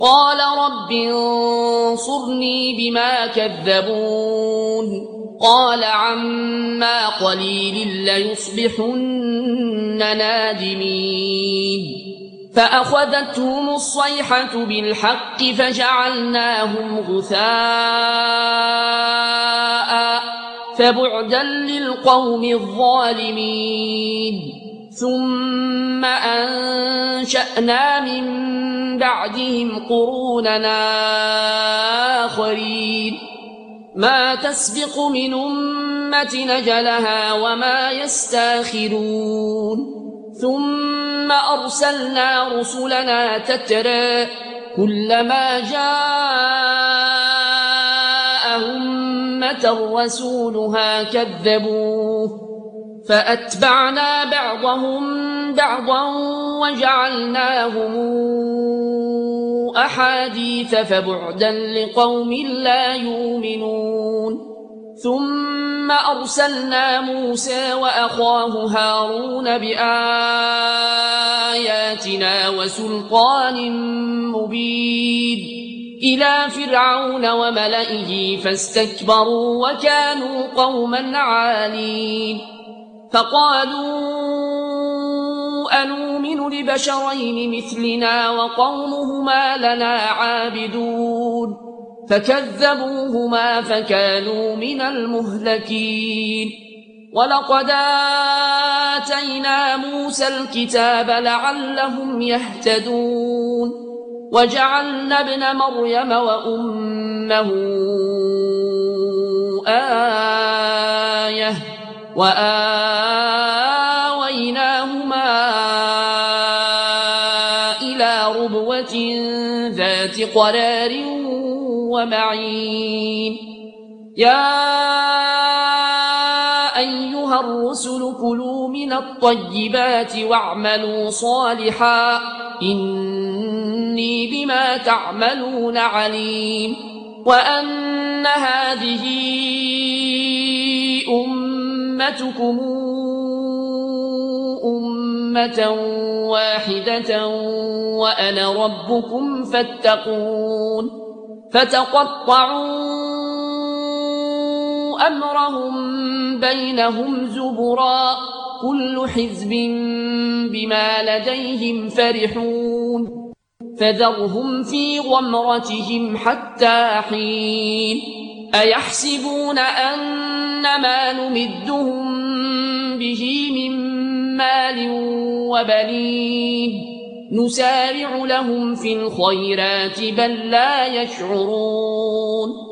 قال رب انصرني بما كذبون قال عما قليل ليصبحن نادمين فأخذتهم الصيحة بالحق فجعلناهم غثاء فبعدا للقوم الظالمين ثم أنشأنا من بعدهم قروننا آخرين ما تسبق من أمة نجلها وما يستاخرون ثم أرسلنا رسلنا تترى كلما جاء أمة رسولها كذبوه فأتبعنا بعضهم بعضا وجعلناهم أحاديث فبعدا لقوم لا يؤمنون ثم أرسلنا موسى وأخاه هارون بآياتنا وسلطان مبين إلى فرعون وملئه فاستكبروا وكانوا قوما عالين فقالوا أنؤمن لبشرين مثلنا وقومهما لنا عابدون فكذبوهما فكانوا من المهلكين ولقد آتينا موسى الكتاب لعلهم يهتدون وجعلنا ابن مريم وأمه آية وآويناهما إلى ربوة ذات قرار ومعين يا أيها الرسل كلوا من الطيبات واعملوا صالحا إني بما تعملون عليم وأن هذه أمتكم أمة واحدة وأنا ربكم فاتقون فتقطعوا أمرهم بينهم زبرا كل حزب بما لديهم فرحون فذرهم في غمرتهم حتى حين أيحسبون أنما نمدهم به من مال وبنين نسارع لهم في الخيرات بل لا يشعرون